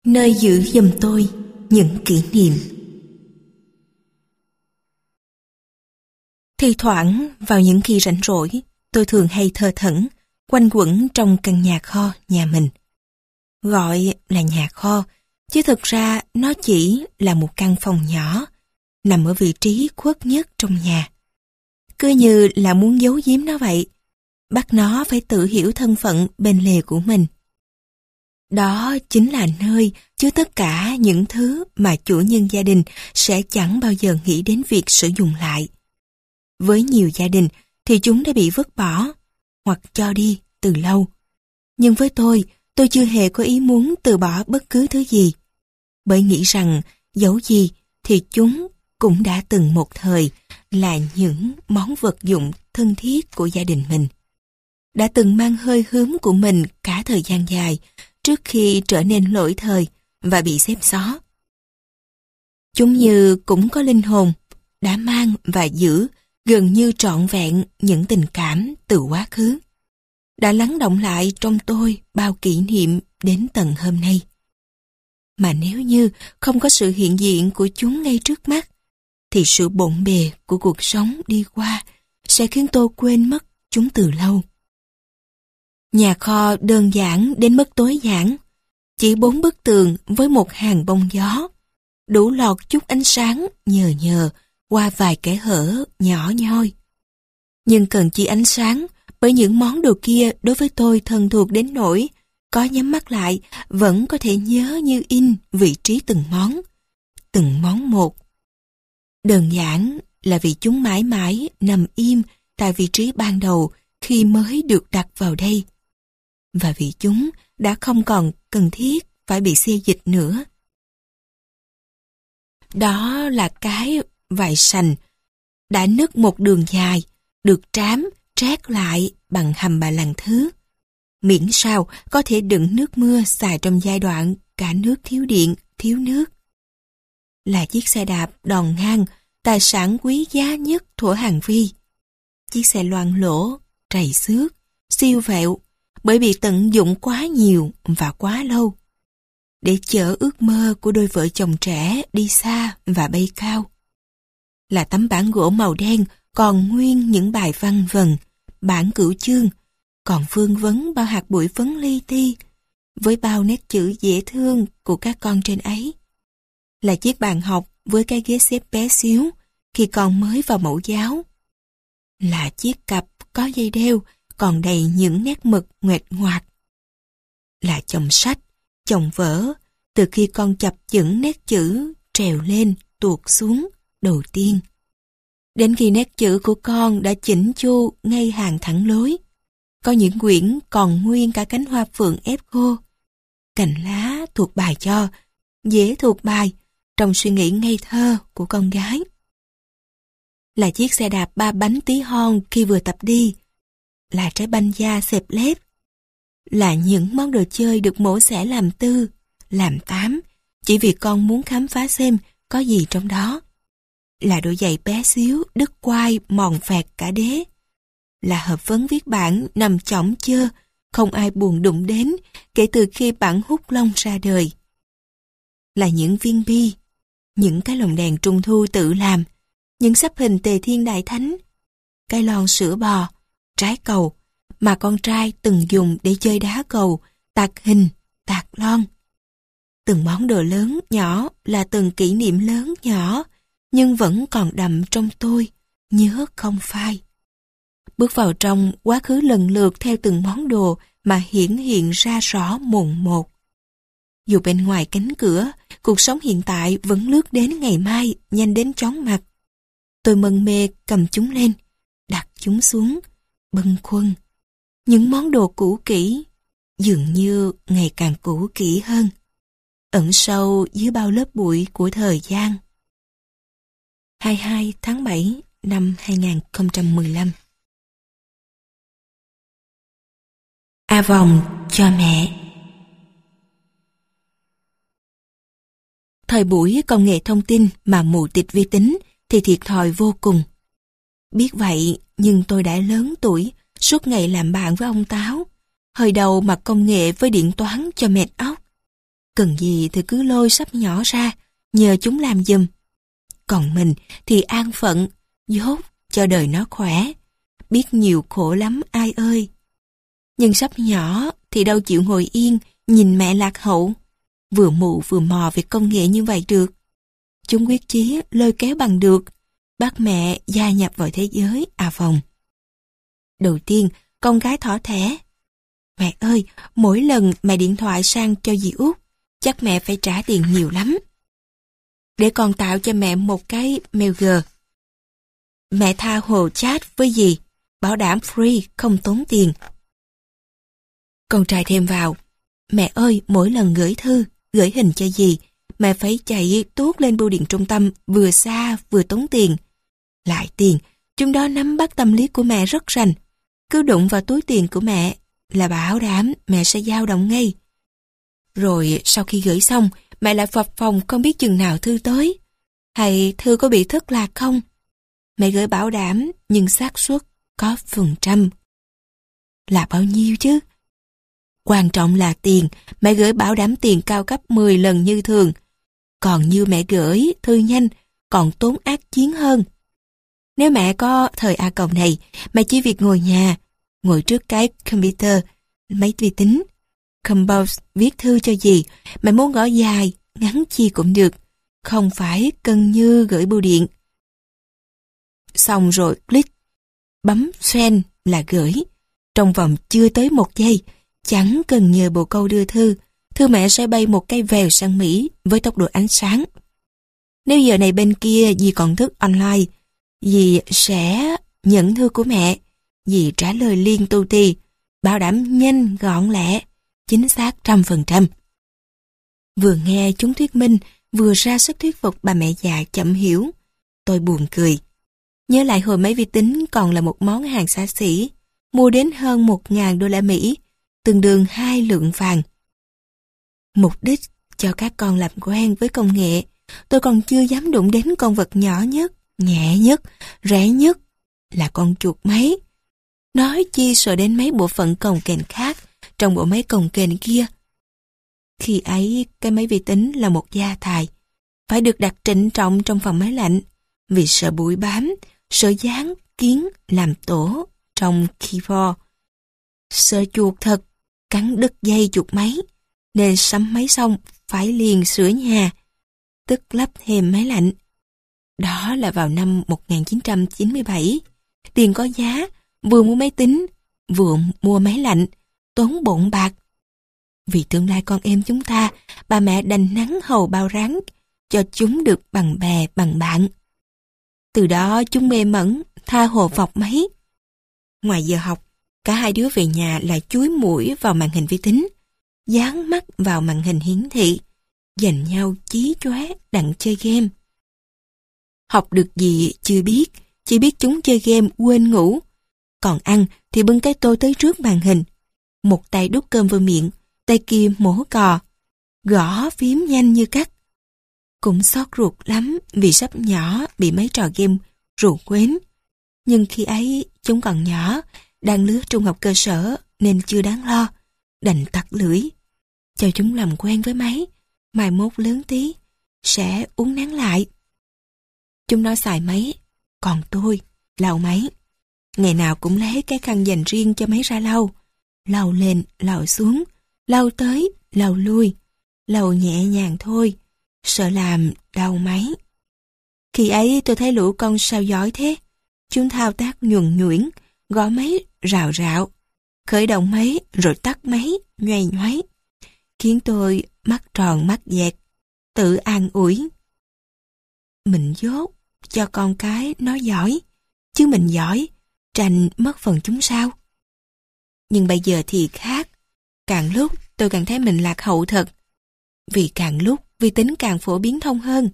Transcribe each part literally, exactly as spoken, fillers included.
nơi giữ giùm tôi những kỷ niệm. Thi thoảng vào những khi rảnh rỗi, tôi thường hay thơ thẩn, quanh quẩn trong căn nhà kho nhà mình. Gọi là nhà kho, chứ thực ra nó chỉ là một căn phòng nhỏ, nằm ở vị trí khuất nhất trong nhà. Cứ như là muốn giấu giếm nó vậy, bắt nó phải tự hiểu thân phận bên lề của mình. Đó chính là nơi chứa tất cả những thứ mà chủ nhân gia đình sẽ chẳng bao giờ nghĩ đến việc sử dụng lại. Với nhiều gia đình thì chúng đã bị vứt bỏ hoặc cho đi từ lâu. Nhưng với tôi, tôi chưa hề có ý muốn từ bỏ bất cứ thứ gì. Bởi nghĩ rằng dẫu gì thì chúng cũng đã từng một thời là những món vật dụng thân thiết của gia đình mình. Đã từng mang hơi hướng của mình cả thời gian dài trước khi trở nên lỗi thời và bị xếp xó. Chúng như cũng có linh hồn, đã mang và giữ gần như trọn vẹn những tình cảm từ quá khứ. Đã lắng động lại trong tôi bao kỷ niệm đến tận hôm nay. Mà nếu như không có sự hiện diện của chúng ngay trước mắt, thì sự bộn bề của cuộc sống đi qua sẽ khiến tôi quên mất chúng từ lâu. Nhà kho đơn giản đến mức tối giản, chỉ bốn bức tường với một hàng bông gió, đủ lọt chút ánh sáng nhờ nhờ qua vài kẽ hở nhỏ nhoi. Nhưng cần chi ánh sáng, bởi những món đồ kia đối với tôi thân thuộc đến nỗi có nhắm mắt lại vẫn có thể nhớ như in vị trí từng món, từng món một. Đơn giản là vì chúng mãi mãi nằm im tại vị trí ban đầu khi mới được đặt vào đây. Và vì chúng đã không còn cần thiết phải bị xê dịch nữa. Đó là cái vải sành đã nứt một đường dài, được trám, trét lại bằng hầm bà làng thứ. Miễn sao có thể đựng nước mưa xài trong giai đoạn cả nước thiếu điện, thiếu nước. Là chiếc xe đạp đòn ngang, tài sản quý giá nhất thuở Hàng Vi. Chiếc xe loang lỗ, trầy xước, siêu vẹo, bởi bị tận dụng quá nhiều và quá lâu, để chở ước mơ của đôi vợ chồng trẻ đi xa và bay cao. Là tấm bản gỗ màu đen còn nguyên những bài văn vần, bản cửu chương, còn vương vấn bao hạt bụi phấn li ti, với bao nét chữ dễ thương của các con trên ấy. Là chiếc bàn học với cái ghế xếp bé xíu khi còn mới vào mẫu giáo. Là chiếc cặp có dây đeo còn đầy những nét mực nguệch ngoạc. Là chồng sách, chồng vở, từ khi con chập chững nét chữ trèo lên, tuột xuống đầu tiên. Đến khi nét chữ của con đã chỉnh chu ngay hàng thẳng lối. Có những quyển còn nguyên cả cánh hoa phượng ép khô. Cành lá thuộc bài cho, dễ thuộc bài trong suy nghĩ ngây thơ của con gái. Là chiếc xe đạp ba bánh tí hon khi vừa tập đi. Là trái banh da xẹp lép. Là những món đồ chơi được mổ xẻ làm tư, làm tám, chỉ vì con muốn khám phá xem có gì trong đó. Là đôi giày bé xíu, đứt quai, mòn phẹt cả đế. Là hộp phấn viết bản nằm chỏng chơ, không ai buồn đụng đến kể từ khi bản hút lông ra đời. Là những viên bi, những cái lồng đèn trung thu tự làm, những sắp hình Tề Thiên Đại Thánh, cái lon sữa bò, trái cầu mà con trai từng dùng để chơi đá cầu, tạc hình, tạc lon. Từng món đồ lớn nhỏ là từng kỷ niệm lớn nhỏ, nhưng vẫn còn đậm trong tôi, nhớ không phai. Bước vào trong quá khứ lần lượt theo từng món đồ mà hiển hiện ra rõ mồn một. Dù bên ngoài cánh cửa, cuộc sống hiện tại vẫn lướt đến ngày mai, nhanh đến chóng mặt. Tôi mân mê cầm chúng lên, đặt chúng xuống, bâng khuâng. Những món đồ cũ kỹ, dường như ngày càng cũ kỹ hơn, ẩn sâu dưới bao lớp bụi của thời gian. hai mươi hai tháng bảy năm hai nghìn không trăm mười lăm. A vòng cho mẹ. Thời buổi công nghệ thông tin mà mù tịt vi tính thì thiệt thòi vô cùng. Biết vậy nhưng tôi đã lớn tuổi, suốt ngày làm bạn với ông Táo, hồi đầu mà công nghệ với điện toán cho mệt óc. Cần gì thì cứ lôi sắp nhỏ ra, nhờ chúng làm giùm. Còn mình thì an phận, dốt cho đời nó khỏe. Biết nhiều khổ lắm ai ơi. Nhưng sắp nhỏ thì đâu chịu ngồi yên, nhìn mẹ lạc hậu. Vừa mụ vừa mò về công nghệ như vậy được. Chúng quyết chí lôi kéo bằng được, bắt mẹ gia nhập vào thế giới à phòng. Đầu tiên, con gái thỏ thẻ. Mẹ ơi, mỗi lần mẹ điện thoại sang cho dì Út, chắc mẹ phải trả tiền nhiều lắm. Để con tạo cho mẹ một cái mail. Mẹ tha hồ chat với dì, bảo đảm free, không tốn tiền. Con trai thêm vào, mẹ ơi, mỗi lần gửi thư, gửi hình cho dì, mẹ phải chạy tuốt lên bưu điện trung tâm, vừa xa vừa tốn tiền. Lại tiền, chúng đó nắm bắt tâm lý của mẹ rất rành. Cứ đụng vào túi tiền của mẹ là bảo đảm mẹ sẽ dao động ngay. Rồi sau khi gửi xong, mẹ lại phập phồng không biết chừng nào thư tới. Hay thư có bị thất lạc không? Mẹ gửi bảo đảm, nhưng xác suất có phần trăm. Là bao nhiêu chứ? Quan trọng là tiền, mẹ gửi bảo đảm tiền cao gấp mười lần như thường. Còn như mẹ gửi thư nhanh, còn tốn ác chiến hơn. Nếu mẹ có thời A Cộng này, mẹ chỉ việc ngồi nhà, ngồi trước cái computer, máy vi tính, compose viết thư cho gì, mẹ muốn gõ dài, ngắn chi cũng được, không phải cân như gửi bưu điện. Xong rồi click, bấm send là gửi. Trong vòng chưa tới một giây, chẳng cần nhờ bồ câu đưa thư, thư mẹ sẽ bay một cái vèo sang Mỹ với tốc độ ánh sáng. Nếu giờ này bên kia dì còn thức online, dì sẽ nhận thư của mẹ, dì trả lời liên tu tì, bảo đảm nhanh gọn lẹ, chính xác trăm phần trăm. Vừa nghe chúng thuyết minh, vừa ra sức thuyết phục bà mẹ già chậm hiểu. Tôi buồn cười. Nhớ lại hồi máy vi tính còn là một món hàng xa xỉ, mua đến hơn một ngàn đô la Mỹ, tương đương hai lượng vàng. Mục đích cho các con làm quen với công nghệ, tôi còn chưa dám đụng đến con vật nhỏ nhất, nhẹ nhất, rẻ nhất là con chuột máy. Nói chi sợ đến mấy bộ phận cồng kềnh khác trong bộ máy cồng kềnh kia. Khi ấy, cái máy vi tính là một gia tài, phải được đặt trịnh trọng trong phòng máy lạnh, vì sợ bụi bám, sợ dán, kiến, làm tổ trong keyboard. Sợ chuột thật, cắn đứt dây chuột máy, nên sắm máy xong phải liền sửa nhà, tức lắp thêm máy lạnh. Đó là vào năm một nghìn chín trăm chín mươi bảy. Tiền có giá, vừa mua máy tính, vừa mua máy lạnh, tốn bộn bạc. Vì tương lai con em chúng ta, bà mẹ đành nắng hầu bao ráng, cho chúng được bằng bè bằng bạn. Từ đó chúng mê mẩn, tha hồ vọc máy. Ngoài giờ học, cả hai đứa về nhà lại chúi mũi vào màn hình vi tính, dán mắt vào màn hình hiển thị, dành nhau chí chóe đặng chơi game. Học được gì chưa biết, chỉ biết chúng chơi game quên ngủ. Còn ăn thì bưng cái tô tới trước màn hình, một tay đút cơm vào miệng, tay kia mổ cò, gõ phím nhanh như cắt. Cũng xót ruột lắm vì sắp nhỏ bị mấy trò game rủ quến. Nhưng khi ấy chúng còn nhỏ, đang lứa trung học cơ sở nên chưa đáng lo, đành tặc lưỡi. Cho chúng làm quen với máy, mai mốt lớn tí, sẽ uốn nắn lại. Chúng nó xài máy, còn tôi lau máy. Ngày nào cũng lấy cái khăn dành riêng cho máy ra lau. Lau lên, lau xuống, lau tới, lau lui. Lau nhẹ nhàng thôi, sợ làm đau máy. Khi ấy tôi thấy lũ con sao giỏi thế. Chúng thao tác nhuần nhuyễn, gõ máy rào rạo, khởi động máy rồi tắt máy, nhoay nhoáy, khiến tôi mắt tròn mắt dẹt, tự an ủi. Mình dốt cho con cái nó giỏi, chứ mình giỏi, tranh mất phần chúng sao. Nhưng bây giờ thì khác, càng lúc tôi càng thấy mình lạc hậu thật, vì càng lúc vi tính càng phổ biến thông hơn.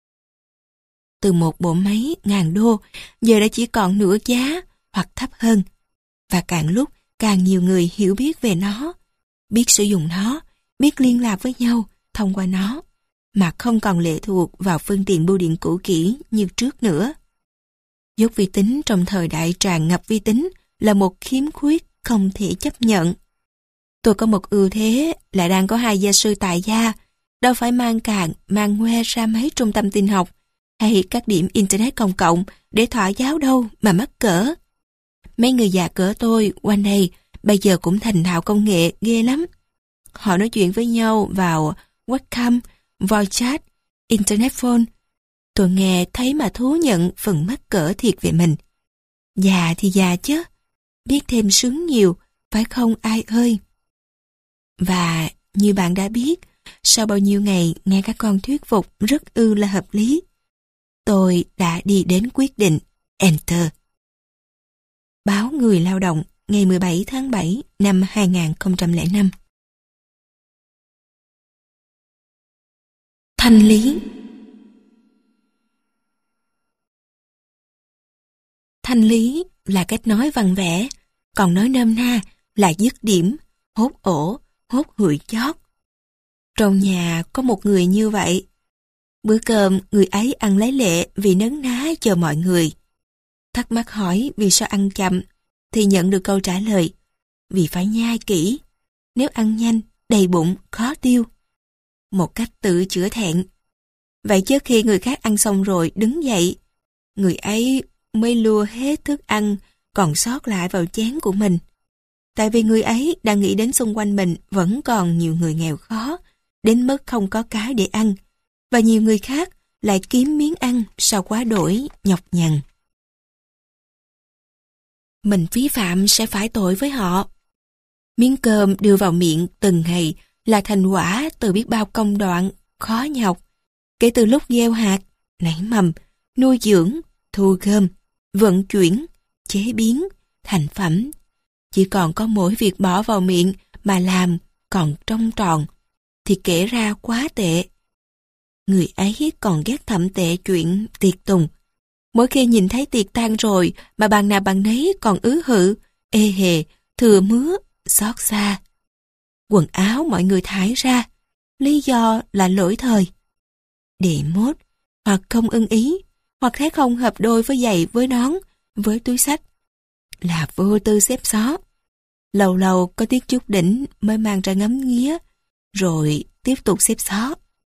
Từ một bộ máy ngàn đô, giờ đã chỉ còn nửa giá hoặc thấp hơn. Và càng lúc càng nhiều người hiểu biết về nó, biết sử dụng nó, biết liên lạc với nhau thông qua nó, mà không còn lệ thuộc vào phương tiện bưu điện cũ kỹ như trước nữa. Dốt vi tính trong thời đại tràn ngập vi tính là một khiếm khuyết không thể chấp nhận. Tôi có một ưu thế là đang có hai gia sư tại gia, đâu phải mang càng, mang ngoe ra mấy trung tâm tin học hay các điểm Internet công cộng để thỏa giáo đâu mà mắc cỡ. Mấy người già cỡ tôi quanh đây bây giờ cũng thành thạo công nghệ ghê lắm. Họ nói chuyện với nhau vào webcam, voice chat, internet phone. Tôi nghe thấy mà thú nhận phần mắc cỡ thiệt về mình. Già thì già chứ, biết thêm sướng nhiều, phải không ai ơi? Và như bạn đã biết, sau bao nhiêu ngày nghe các con thuyết phục rất ư là hợp lý, tôi đã đi đến quyết định Enter. Báo Người Lao động ngày mười bảy tháng bảy năm hai nghìn không trăm lẻ năm. Thanh lý. Thanh lý là cách nói văn vẻ, còn nói nôm na là dứt điểm, hốt ổ, hốt hụi chót. Trong nhà có một người như vậy. Bữa cơm người ấy ăn lấy lệ vì nấn ná chờ mọi người. Thắc mắc hỏi vì sao ăn chậm, thì nhận được câu trả lời: vì phải nhai kỹ, nếu ăn nhanh, đầy bụng, khó tiêu. Một cách tự chữa thẹn. Vậy trước khi người khác ăn xong rồi đứng dậy, người ấy mới lua hết thức ăn còn sót lại vào chén của mình. Tại vì người ấy đang nghĩ đến xung quanh mình vẫn còn nhiều người nghèo khó, đến mức không có cái để ăn, và nhiều người khác lại kiếm miếng ăn sau quá đổi nhọc nhằn. Mình phí phạm sẽ phải tội với họ. Miếng cơm đưa vào miệng từng ngày là thành quả từ biết bao công đoạn, khó nhọc, kể từ lúc gieo hạt, nảy mầm, nuôi dưỡng, thu gom, vận chuyển, chế biến, thành phẩm. Chỉ còn có mỗi việc bỏ vào miệng mà làm còn trông tròn, thì kể ra quá tệ. Người ấy còn ghét thậm tệ chuyện tiệc tùng. Mỗi khi nhìn thấy tiệc tan rồi mà bàn nào bàn nấy còn ứ hự, ê hề, thừa mứa, xót xa. Quần áo mọi người thải ra, lý do là lỗi thời. Để mốt, hoặc không ưng ý, hoặc thấy không hợp đôi với giày, với nón, với túi xách. Là vô tư xếp xó. Lâu lâu có tiết chút đỉnh mới mang ra ngắm nghía, rồi tiếp tục xếp xó.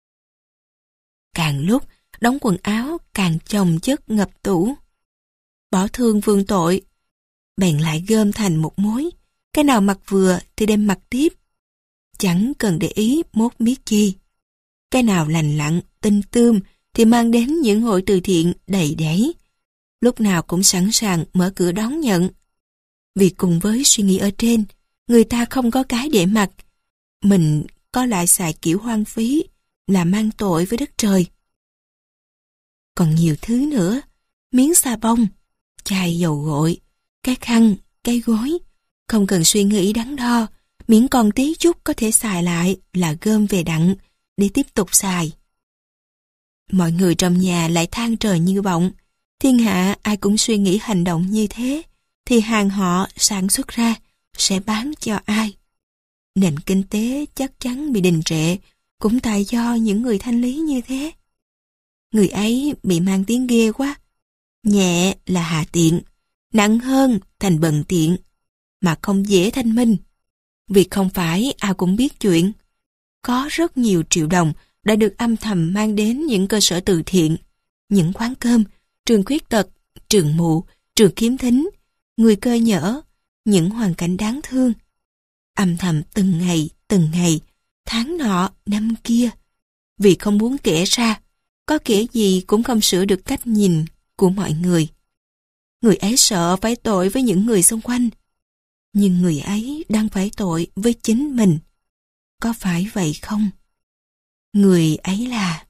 Càng lúc, đóng quần áo càng chồng chất ngập tủ. Bỏ thương vương tội, bèn lại gom thành một mối, cái nào mặc vừa thì đem mặc tiếp. Chẳng cần để ý mốt biết chi. Cái nào lành lặn, tinh tươm thì mang đến những hội từ thiện đầy đẩy. Lúc nào cũng sẵn sàng mở cửa đón nhận. Vì cùng với suy nghĩ ở trên, người ta không có cái để mặc. Mình có lại xài kiểu hoang phí là mang tội với đất trời. Còn nhiều thứ nữa, miếng xà bông, chai dầu gội, cái khăn, cái gối, không cần suy nghĩ đắn đo, miễn còn tí chút có thể xài lại là gom về đặng để tiếp tục xài. Mọi người trong nhà lại than trời như vọng, thiên hạ ai cũng suy nghĩ hành động như thế, thì hàng họ sản xuất ra sẽ bán cho ai. Nền kinh tế chắc chắn bị đình trệ, cũng tại do những người thanh lý như thế. Người ấy bị mang tiếng ghê quá. Nhẹ là hạ tiện, nặng hơn thành bần tiện, mà không dễ thanh minh. Vì không phải ai cũng biết chuyện. Có rất nhiều triệu đồng đã được âm thầm mang đến những cơ sở từ thiện, những quán cơm, trường khuyết tật, trường mụ, trường kiếm thính, người cơ nhỡ, những hoàn cảnh đáng thương. Âm thầm từng ngày, từng ngày, tháng nọ, năm kia. Vì không muốn kể ra, có kể gì cũng không sửa được cách nhìn của mọi người. Người ấy sợ phải tội với những người xung quanh. Nhưng người ấy đang phải tội với chính mình. Có phải vậy không? Người ấy là...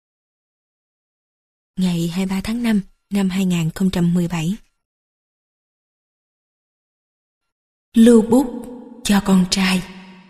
Ngày hai mươi ba tháng năm năm hai nghìn không trăm mười bảy. Lưu bút cho con trai.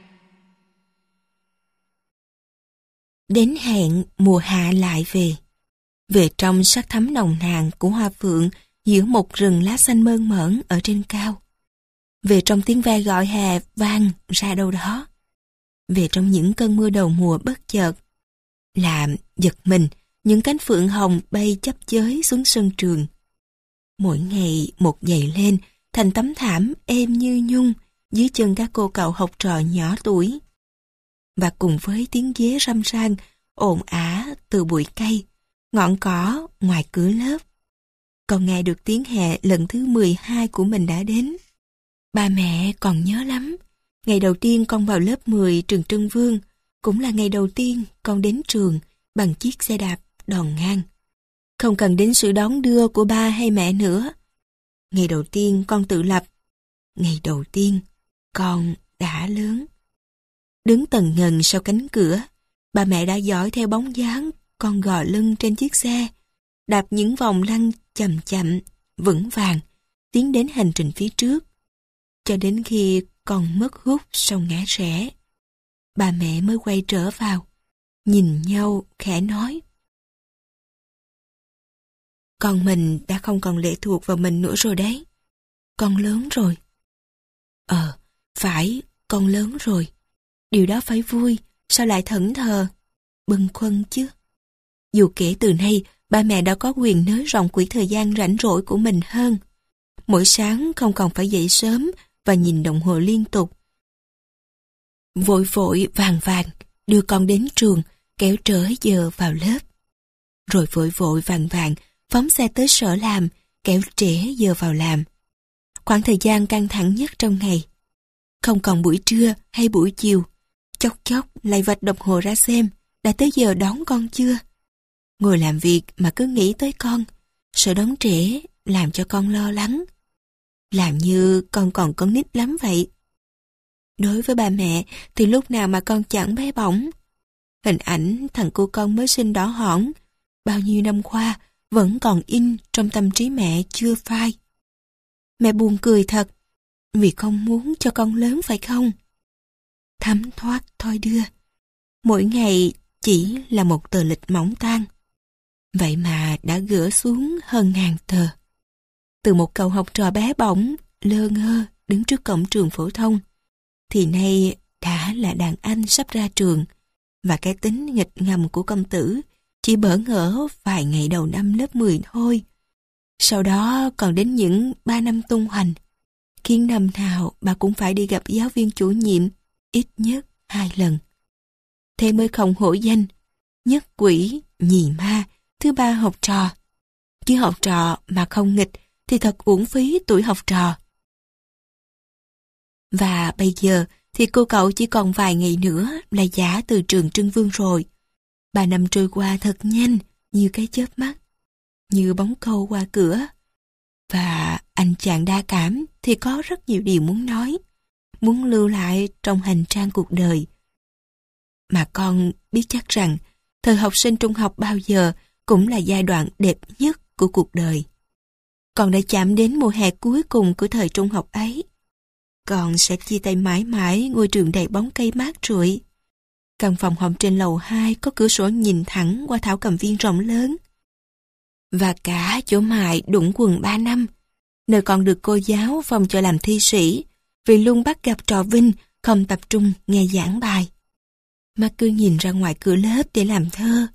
Đến hẹn mùa hạ lại về. Về trong sắc thắm nồng nàn của hoa phượng giữa một rừng lá xanh mơn mởn ở trên cao. Về trong tiếng ve gọi hè vang ra đâu đó. Về trong những cơn mưa đầu mùa bất chợt, làm giật mình những cánh phượng hồng bay chắp chới xuống sân trường. Mỗi ngày một dậy lên thành tấm thảm êm như nhung dưới chân các cô cậu học trò nhỏ tuổi. và cùng với tiếng dế râm ran ồn ả từ bụi cây, ngọn cỏ ngoài cửa lớp. Con nghe được tiếng hè lần thứ mười hai của mình đã đến. Ba mẹ còn nhớ lắm. Ngày đầu tiên con vào lớp mười trường Trưng Vương, cũng là ngày đầu tiên con đến trường bằng chiếc xe đạp đòn ngang. Không cần đến sự đón đưa của ba hay mẹ nữa. Ngày đầu tiên con tự lập. Ngày đầu tiên con đã lớn. Đứng tần ngần sau cánh cửa, ba mẹ đã dõi theo bóng dáng con gò lưng trên chiếc xe, đạp những vòng lăn chậm chậm, vững vàng, tiến đến hành trình phía trước. Cho đến khi con mất hút sau ngã rẽ, ba mẹ mới quay trở vào, nhìn nhau khẽ nói: con mình đã không còn lệ thuộc vào mình nữa rồi đấy. Con lớn rồi. Ờ, phải, con lớn rồi. Điều đó phải vui, sao lại thẫn thờ, bâng khuâng chứ. Dù kể từ nay, ba mẹ đã có quyền nới rộng quỹ thời gian rảnh rỗi của mình hơn. Mỗi sáng không còn phải dậy sớm và nhìn đồng hồ liên tục. Vội vội vàng vàng đưa con đến trường, kéo trễ giờ vào lớp. Rồi vội vội vàng vàng phóng xe tới sở làm, kéo trễ giờ vào làm. Khoảng thời gian căng thẳng nhất trong ngày. Không còn buổi trưa hay buổi chiều, chốc chốc lại vạch đồng hồ ra xem đã tới giờ đón con chưa. Ngồi làm việc mà cứ nghĩ tới con, sợ đón trễ làm cho con lo lắng. Làm như con còn con nít lắm vậy. Đối với ba mẹ thì lúc nào mà con chẳng bé bỏng. Hình ảnh thằng cu con mới sinh đỏ hỏn bao nhiêu năm qua vẫn còn in trong tâm trí mẹ chưa phai. Mẹ buồn cười thật, vì không muốn cho con lớn phải không? Thấm thoát thôi đưa. Mỗi ngày chỉ là một tờ lịch mỏng tang. Vậy mà đã gỡ xuống hơn ngàn tờ. Từ một cậu học trò bé bỏng, lơ ngơ đứng trước cổng trường phổ thông, thì nay đã là đàn anh sắp ra trường, và cái tính nghịch ngầm của công tử chỉ bỡ ngỡ vài ngày đầu năm lớp mười thôi. Sau đó còn đến những ba năm tung hoành, khiến năm nào bà cũng phải đi gặp giáo viên chủ nhiệm ít nhất hai lần. Thế mới không hổ danh nhất quỷ nhì ma thứ ba học trò. Chứ học trò mà không nghịch thì thật uổng phí tuổi học trò. Và bây giờ thì cô cậu chỉ còn vài ngày nữa là giả từ trường Trưng Vương rồi. Ba năm trôi qua thật nhanh, như cái chớp mắt, như bóng câu qua cửa. Và anh chàng đa cảm thì có rất nhiều điều muốn nói, muốn lưu lại trong hành trang cuộc đời. Mà con biết chắc rằng thời học sinh trung học bao giờ cũng là giai đoạn đẹp nhất của cuộc đời. Con đã chạm đến mùa hè cuối cùng của thời trung học ấy. Con sẽ chia tay mãi mãi ngôi trường đầy bóng cây mát rượi. Căn phòng học trên lầu hai có cửa sổ nhìn thẳng qua thảo cầm viên rộng lớn. Và cả chỗ mài đũng quần ba năm, nơi con được cô giáo phòng cho làm thi sĩ, vì luôn bắt gặp trò Vinh không tập trung nghe giảng bài. Mà cứ nhìn ra ngoài cửa lớp để làm thơ.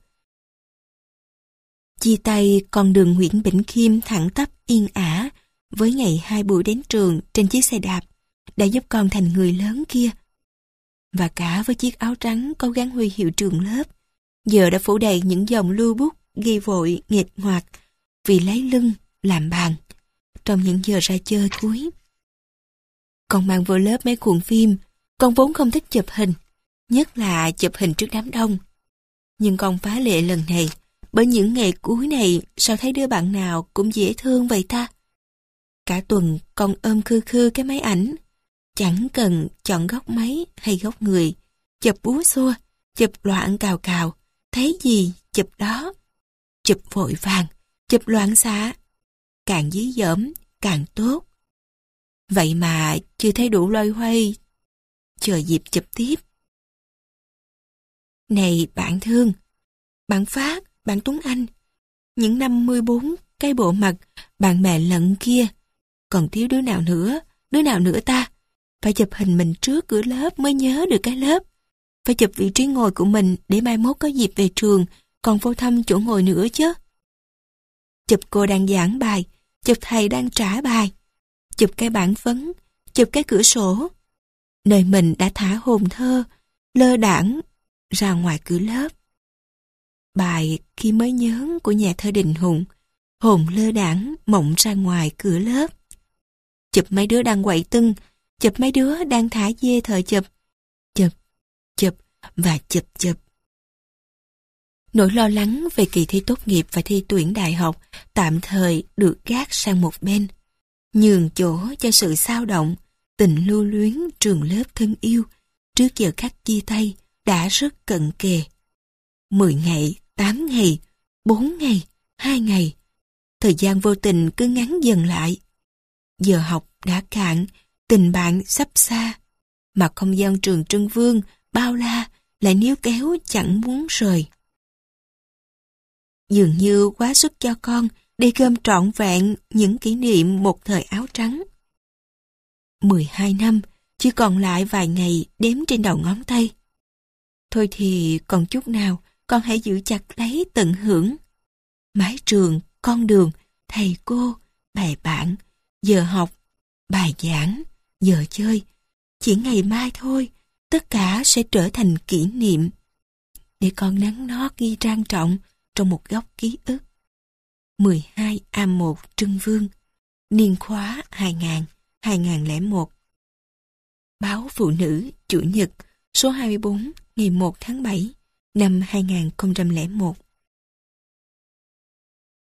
Chia tay con đường Nguyễn Bỉnh Khiêm thẳng tắp yên ả với ngày hai buổi đến trường trên chiếc xe đạp đã giúp con thành người lớn kia. Và cả với chiếc áo trắng có gắn huy hiệu trường lớp, giờ đã phủ đầy những dòng lưu bút ghi vội nghịch ngoạc vì lấy lưng làm bàn trong những giờ ra chơi cuối. Con mang vô lớp mấy cuộn phim, con vốn không thích chụp hình, nhất là chụp hình trước đám đông. Nhưng con phá lệ lần này, bởi những ngày cuối này sao thấy đứa bạn nào cũng dễ thương vậy ta. Cả tuần con ôm khư khư cái máy ảnh, chẳng cần chọn góc máy hay góc người, chụp búa xua, chụp loạn cào cào, thấy gì chụp đó. Chụp vội vàng, chụp loạn xạ, càng dí dỏm càng tốt. Vậy mà chưa thấy đủ loay hoay, chờ dịp chụp tiếp. Này bạn thương, bạn Phát, bạn Tuấn Anh, những năm mười bốn cái bộ mặt bạn bè lận kia, còn thiếu đứa nào nữa, đứa nào nữa ta? Phải chụp hình mình trước cửa lớp mới nhớ được cái lớp. Phải chụp vị trí ngồi của mình để mai mốt có dịp về trường còn vô thăm chỗ ngồi nữa chứ. Chụp cô đang giảng bài, chụp thầy đang trả bài, chụp cái bảng vấn, chụp cái cửa sổ. Nơi mình đã thả hồn thơ, lơ đãng ra ngoài cửa lớp. Bài Khi mới nhớ của nhà thơ Đình Hùng, hồn lơ đãng mộng ra ngoài cửa lớp. Chụp mấy đứa đang quậy tưng, chụp mấy đứa đang thả dê thời chụp. Chụp, chụp và chụp chụp. Nỗi lo lắng về kỳ thi tốt nghiệp và thi tuyển đại học tạm thời được gác sang một bên, nhường chỗ cho sự xao động, tình lưu luyến trường lớp thân yêu trước giờ khắc chia tay đã rất cận kề. Mười ngày, tám ngày, bốn ngày, hai ngày, thời gian vô tình cứ ngắn dần lại. Giờ học đã cạn, tình bạn sắp xa, mà không gian trường Trưng Vương bao la lại níu kéo chẳng muốn rời. Dường như quá sức cho con để gom trọn vẹn những kỷ niệm một thời áo trắng. Mười hai năm, chỉ còn lại vài ngày đếm trên đầu ngón tay. Thôi thì còn chút nào, con hãy giữ chặt lấy tận hưởng. Mái trường, con đường, thầy cô, bè bạn, giờ học, bài giảng, giờ chơi. Chỉ ngày mai thôi, tất cả sẽ trở thành kỷ niệm. Để con nắn nót ghi trang trọng trong một góc ký ức. mười hai A một Trưng Vương, niên khóa hai nghìn đến hai nghìn lẻ một. Báo Phụ Nữ, Chủ nhật, số hai mươi bốn, ngày một tháng bảy, năm hai nghìn không trăm lẻ một.